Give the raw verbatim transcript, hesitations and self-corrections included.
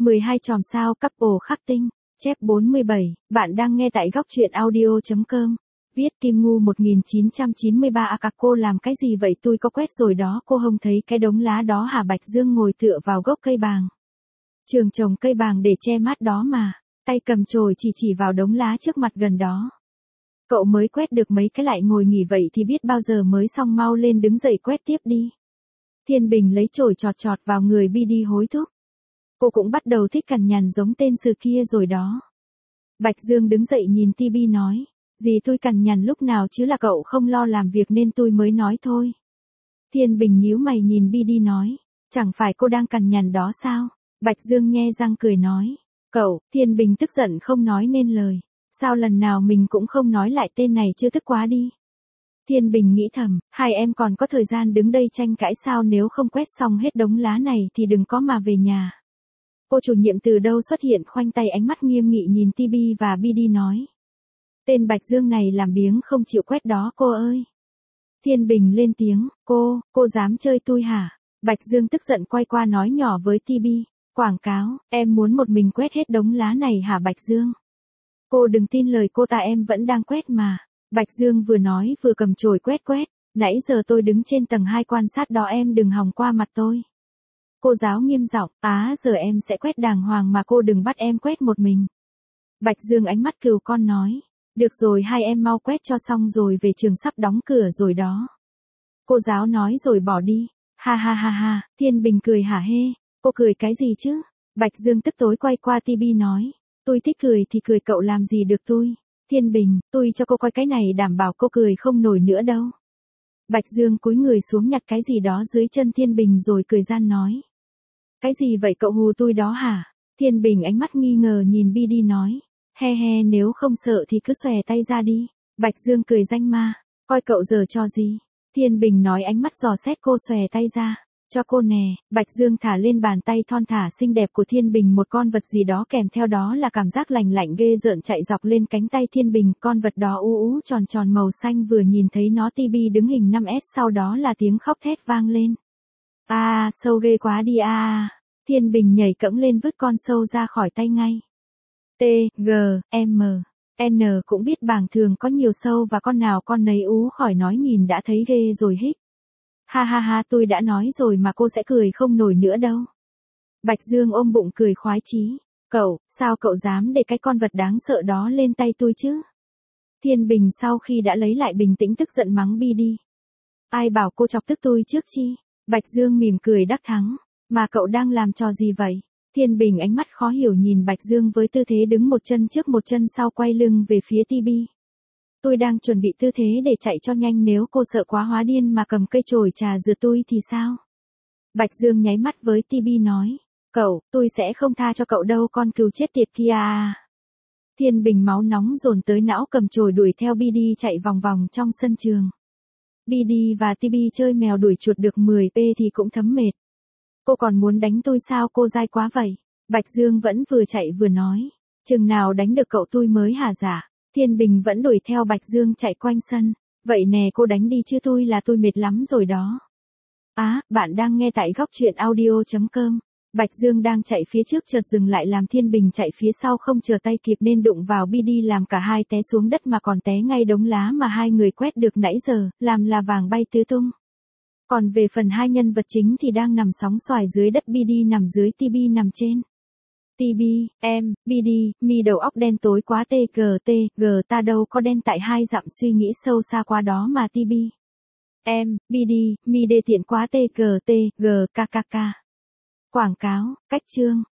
mười hai chòm sao couple khắc tinh. Chép bốn mươi bảy, bạn đang nghe tại góc truyện audio.com. Viết Kim Ngu một nghìn chín trăm chín mươi ba a cạc cô làm cái gì vậy tôi có quét rồi đó cô không thấy cái đống lá đó hả Bạch Dương ngồi tựa vào gốc cây bàng. Trường trồng cây bàng để che mát đó mà, tay cầm chổi chỉ chỉ vào đống lá trước mặt gần đó. Cậu mới quét được mấy cái lại ngồi nghỉ vậy thì biết bao giờ mới xong mau lên đứng dậy quét tiếp đi. Thiên Bình lấy chổi chọt chọt vào người Bi đi hối thúc. Cô cũng bắt đầu thích cằn nhằn giống tên sư kia rồi đó. Bạch Dương đứng dậy nhìn Ti Bi nói. Gì tôi cằn nhằn lúc nào chứ là cậu không lo làm việc nên tôi mới nói thôi. Thiên Bình nhíu mày nhìn Bi đi nói. Chẳng phải cô đang cằn nhằn đó sao? Bạch Dương nhe răng cười nói. Cậu, Thiên Bình tức giận không nói nên lời. Sao lần nào mình cũng không nói lại tên này chứ tức quá đi. Thiên Bình nghĩ thầm, hai em còn có thời gian đứng đây tranh cãi sao nếu không quét xong hết đống lá này thì đừng có mà về nhà. Cô chủ nhiệm từ đâu xuất hiện khoanh tay ánh mắt nghiêm nghị nhìn Ti Bi và Bi đi nói. Tên Bạch Dương này làm biếng không chịu quét đó cô ơi. Thiên Bình lên tiếng, cô, cô dám chơi tôi hả? Bạch Dương tức giận quay qua nói nhỏ với Ti Bi. Quảng cáo, em muốn một mình quét hết đống lá này hả Bạch Dương? Cô đừng tin lời cô ta em vẫn đang quét mà. Bạch Dương vừa nói vừa cầm chổi quét quét. Nãy giờ tôi đứng trên tầng hai quan sát đó em đừng hòng qua mặt tôi. Cô giáo nghiêm giọng, á giờ em sẽ quét đàng hoàng mà cô đừng bắt em quét một mình. Bạch Dương ánh mắt cừu con nói. Được rồi hai em mau quét cho xong rồi về trường sắp đóng cửa rồi đó. Cô giáo nói rồi bỏ đi. Ha ha ha ha, Thiên Bình cười hả hê. Cô cười cái gì chứ? Bạch Dương tức tối quay qua Ti Bi nói. Tôi thích cười thì cười cậu làm gì được tôi. Thiên Bình, tôi cho cô coi cái này đảm bảo cô cười không nổi nữa đâu. Bạch Dương cúi người xuống nhặt cái gì đó dưới chân Thiên Bình rồi cười gian nói. Cái gì vậy cậu hù tôi đó hả? Thiên Bình ánh mắt nghi ngờ nhìn Bi đi nói. He he nếu không sợ thì cứ xòe tay ra đi. Bạch Dương cười danh ma. Coi cậu giờ cho gì? Thiên Bình nói ánh mắt dò xét cô xòe tay ra. Cho cô nè, Bạch Dương thả lên bàn tay thon thả xinh đẹp của Thiên Bình một con vật gì đó kèm theo đó là cảm giác lành lạnh ghê rợn chạy dọc lên cánh tay Thiên Bình. Con vật đó u ú tròn tròn màu xanh vừa nhìn thấy nó Ti Bi đứng hình năm S sau đó là tiếng khóc thét vang lên. A à, sâu ghê quá đi a à. Thiên Bình nhảy cẫng lên vứt con sâu ra khỏi tay ngay. T, G, M, N cũng biết bảng thường có nhiều sâu và con nào con nấy ú khỏi nói nhìn đã thấy ghê rồi hích. Ha ha ha tôi đã nói rồi mà cô sẽ cười không nổi nữa đâu. Bạch Dương ôm bụng cười khoái chí. Cậu, sao cậu dám để cái con vật đáng sợ đó lên tay tôi chứ? Thiên Bình sau khi đã lấy lại bình tĩnh tức giận mắng Bi đi. Ai bảo cô chọc tức tôi trước chi? Bạch Dương mỉm cười đắc thắng. Mà cậu đang làm trò gì vậy? Thiên Bình ánh mắt khó hiểu nhìn Bạch Dương với tư thế đứng một chân trước một chân sau quay lưng về phía Ti Bi. Tôi đang chuẩn bị tư thế để chạy cho nhanh nếu cô sợ quá hóa điên mà cầm cây chổi trà rượt tôi thì sao? Bạch Dương nháy mắt với Ti Bi nói. Cậu, tôi sẽ không tha cho cậu đâu con cừu chết tiệt kia à. Thiên Bình máu nóng dồn tới não cầm chổi đuổi theo Bi đi chạy vòng vòng trong sân trường. Bi đi và Ti Bi chơi mèo đuổi chuột được mười p thì cũng thấm mệt. Cô còn muốn đánh tôi sao cô dai quá vậy? Bạch Dương vẫn vừa chạy vừa nói. Chừng nào đánh được cậu tôi mới hả dạ? Thiên Bình vẫn đuổi theo Bạch Dương chạy quanh sân. Vậy nè cô đánh đi chứ tôi là tôi mệt lắm rồi đó. Á, à, bạn đang nghe tại góc truyện audio.com. Bạch Dương đang chạy phía trước chợt dừng lại làm Thiên Bình chạy phía sau không chờ tay kịp nên đụng vào Bi đi làm cả hai té xuống đất mà còn té ngay đống lá mà hai người quét được nãy giờ, làm là vàng bay tứ tung. Còn về phần hai nhân vật chính thì đang nằm sóng xoài dưới đất Bi đi nằm dưới Ti Bi nằm trên. Ti Bi, em, Bi đi, mi đầu óc đen tối quá tê gờ tê, gờ ta đâu có đen tại hai dặm suy nghĩ sâu xa qua đó mà Ti Bi. Em, Bi đi, mi đê tiện quá tê gờ tê, gờ ca ca ca. Quảng cáo, cách chương.